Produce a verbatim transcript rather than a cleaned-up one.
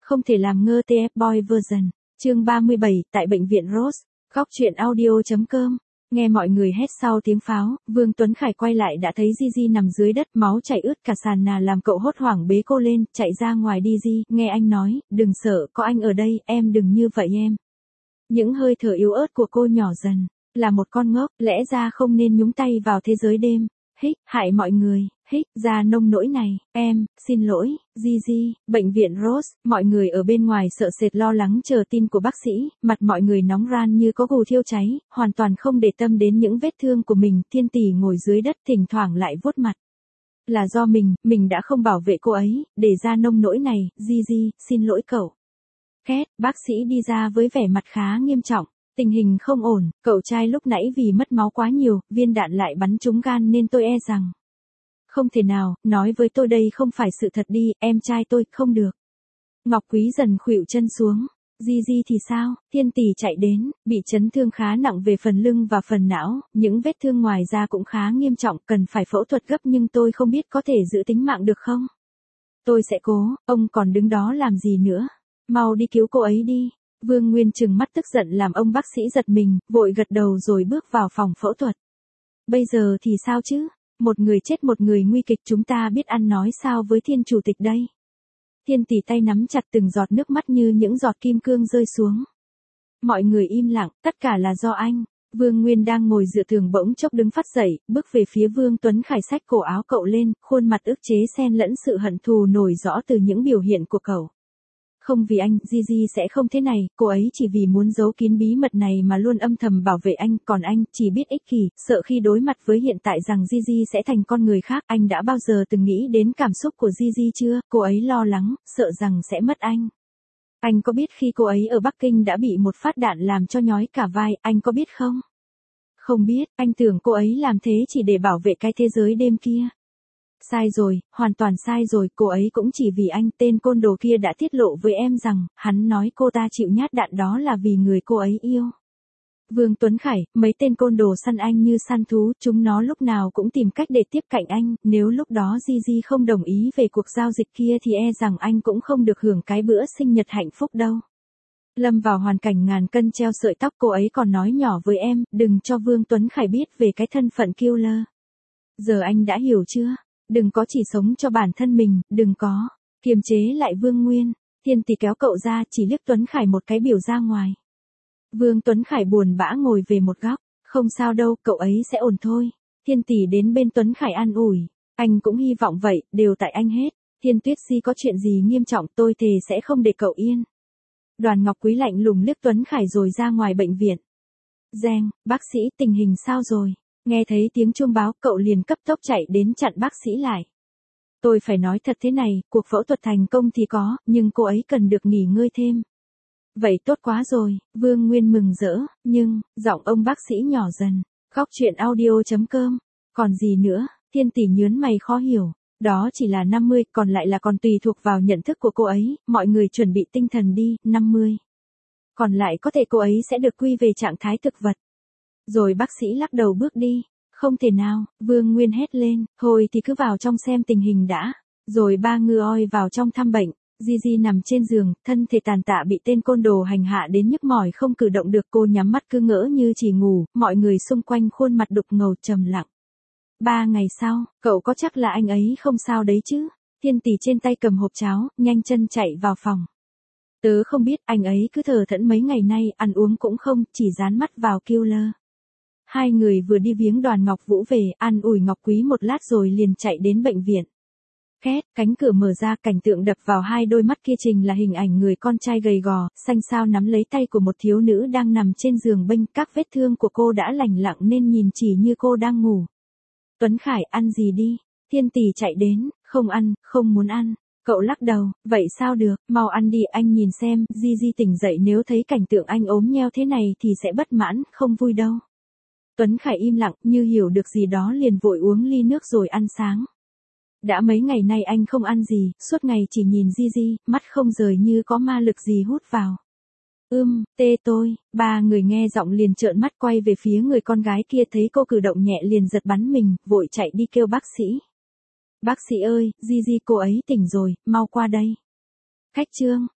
Không thể làm ngơ tê ép Boy version. Chương ba mươi bảy, tại bệnh viện Rose. Góc truyện audio.com. Nghe mọi người hét sau tiếng pháo, Vương Tuấn Khải quay lại đã thấy Gigi nằm dưới đất, máu chảy ướt cả sàn nhà làm cậu hốt hoảng bế cô lên, chạy ra ngoài đi Gi, nghe anh nói, đừng sợ, có anh ở đây, em đừng như vậy em. Những hơi thở yếu ớt của cô nhỏ dần, là một con ngốc, lẽ ra không nên nhúng tay vào thế giới đêm. Hích, hại mọi người, hích, ra nông nỗi này, em, xin lỗi, Gigi, bệnh viện Rose, mọi người ở bên ngoài sợ sệt lo lắng chờ tin của bác sĩ, mặt mọi người nóng ran như có gù thiêu cháy, hoàn toàn không để tâm đến những vết thương của mình, Thiên Tỷ ngồi dưới đất thỉnh thoảng lại vuốt mặt. Là do mình, mình đã không bảo vệ cô ấy, để ra nông nỗi này, Gigi, xin lỗi cậu. Két, bác sĩ đi ra với vẻ mặt khá nghiêm trọng. Tình hình không ổn, cậu trai lúc nãy vì mất máu quá nhiều, viên đạn lại bắn trúng gan nên tôi e rằng. Không thể nào, nói với tôi đây không phải sự thật đi, em trai tôi, không được. Ngọc Quý dần khuỵu chân xuống. Gigi thì sao? Thiên Tỷ chạy đến, bị chấn thương khá nặng về phần lưng và phần não, những vết thương ngoài da cũng khá nghiêm trọng, cần phải phẫu thuật gấp nhưng tôi không biết có thể giữ tính mạng được không? Tôi sẽ cố, ông còn đứng đó làm gì nữa? Mau đi cứu cô ấy đi. Vương Nguyên trừng mắt tức giận làm ông bác sĩ giật mình, vội gật đầu rồi bước vào phòng phẫu thuật. Bây giờ thì sao chứ? Một người chết một người nguy kịch, chúng ta biết ăn nói sao với Thiên Chủ tịch đây? Thiên Tỷ tay nắm chặt từng giọt nước mắt như những giọt kim cương rơi xuống. Mọi người im lặng, tất cả là do anh. Vương Nguyên đang ngồi dựa tường bỗng chốc đứng phát dậy, bước về phía Vương Tuấn Khải xách cổ áo cậu lên, khuôn mặt ức chế xen lẫn sự hận thù nổi rõ từ những biểu hiện của cậu. Không vì anh, Gigi sẽ không thế này, cô ấy chỉ vì muốn giấu kín bí mật này mà luôn âm thầm bảo vệ anh, còn anh, chỉ biết ích kỷ, sợ khi đối mặt với hiện tại rằng Gigi sẽ thành con người khác. Anh đã bao giờ từng nghĩ đến cảm xúc của Gigi chưa? Cô ấy lo lắng, sợ rằng sẽ mất anh. Anh có biết khi cô ấy ở Bắc Kinh đã bị một phát đạn làm cho nhói cả vai, anh có biết không? Không biết, anh tưởng cô ấy làm thế chỉ để bảo vệ cái thế giới đêm kia. Sai rồi, hoàn toàn sai rồi, cô ấy cũng chỉ vì anh, tên côn đồ kia đã tiết lộ với em rằng, hắn nói cô ta chịu nhát đạn đó là vì người cô ấy yêu. Vương Tuấn Khải, mấy tên côn đồ săn anh như săn thú, chúng nó lúc nào cũng tìm cách để tiếp cận anh, nếu lúc đó Gigi không đồng ý về cuộc giao dịch kia thì e rằng anh cũng không được hưởng cái bữa sinh nhật hạnh phúc đâu. Lâm vào hoàn cảnh ngàn cân treo sợi tóc, cô ấy còn nói nhỏ với em, đừng cho Vương Tuấn Khải biết về cái thân phận killer. Giờ anh đã hiểu chưa? Đừng có chỉ sống cho bản thân mình, đừng có kiềm chế lại Vương Nguyên. Thiên Tỷ kéo cậu ra, chỉ liếc Tuấn Khải một cái biểu ra ngoài. Vương Tuấn Khải buồn bã ngồi về một góc, không sao đâu, cậu ấy sẽ ổn thôi. Thiên Tỷ đến bên Tuấn Khải an ủi, anh cũng hy vọng vậy, đều tại anh hết. Thiên Tuyết Di có chuyện gì nghiêm trọng tôi thề sẽ không để cậu yên. Đoàn Ngọc Quý lạnh lùng liếc Tuấn Khải rồi ra ngoài bệnh viện. Giang, bác sĩ, tình hình sao rồi? Nghe thấy tiếng chuông báo, cậu liền cấp tốc chạy đến chặn bác sĩ lại. Tôi phải nói thật thế này, cuộc phẫu thuật thành công thì có, nhưng cô ấy cần được nghỉ ngơi thêm. Vậy tốt quá rồi, Vương Nguyên mừng rỡ, nhưng, giọng ông bác sĩ nhỏ dần. Góc truyện audio.com. Còn gì nữa? Thiên Tỷ nhớn mày khó hiểu. Đó chỉ là năm mươi, còn lại là còn tùy thuộc vào nhận thức của cô ấy, mọi người chuẩn bị tinh thần đi, năm mươi. Còn lại có thể cô ấy sẽ được quy về trạng thái thực vật. Rồi bác sĩ lắc đầu bước đi. Không thể nào, Vương Nguyên hét lên, thôi thì cứ vào trong xem tình hình đã. Rồi ba ngư oi vào trong thăm bệnh. Gigi nằm trên giường, thân thể tàn tạ bị tên côn đồ hành hạ đến nhức mỏi không cử động được, cô nhắm mắt cứ ngỡ như chỉ ngủ, mọi người xung quanh khuôn mặt đục ngầu trầm lặng. Ba ngày sau, cậu có chắc là anh ấy không sao đấy chứ? Thiên Tỷ trên tay cầm hộp cháo, nhanh chân chạy vào phòng. Tớ không biết, anh ấy cứ thờ thẫn mấy ngày nay, ăn uống cũng không, chỉ dán mắt vào killer. Hai người vừa đi viếng Đoàn Ngọc Vũ về, an ủi Ngọc Quý một lát rồi liền chạy đến bệnh viện. Két, cánh cửa mở ra, cảnh tượng đập vào hai đôi mắt kia trình là hình ảnh người con trai gầy gò, xanh xao nắm lấy tay của một thiếu nữ đang nằm trên giường bênh, các vết thương của cô đã lành lặng nên nhìn chỉ như cô đang ngủ. Tuấn Khải, ăn gì đi? Thiên Tỷ chạy đến, không ăn, không muốn ăn. Cậu lắc đầu, vậy sao được, mau ăn đi, anh nhìn xem, Gigi tỉnh dậy nếu thấy cảnh tượng anh ốm nheo thế này thì sẽ bất mãn, không vui đâu. Tuấn Khải im lặng, như hiểu được gì đó liền vội uống ly nước rồi ăn sáng. Đã mấy ngày nay anh không ăn gì, suốt ngày chỉ nhìn Gigi, mắt không rời như có ma lực gì hút vào. Ưm, tê tôi, ba người nghe giọng liền trợn mắt quay về phía người con gái kia, thấy cô cử động nhẹ liền giật bắn mình, vội chạy đi kêu bác sĩ. Bác sĩ ơi, Gigi cô ấy tỉnh rồi, mau qua đây. Khách trương,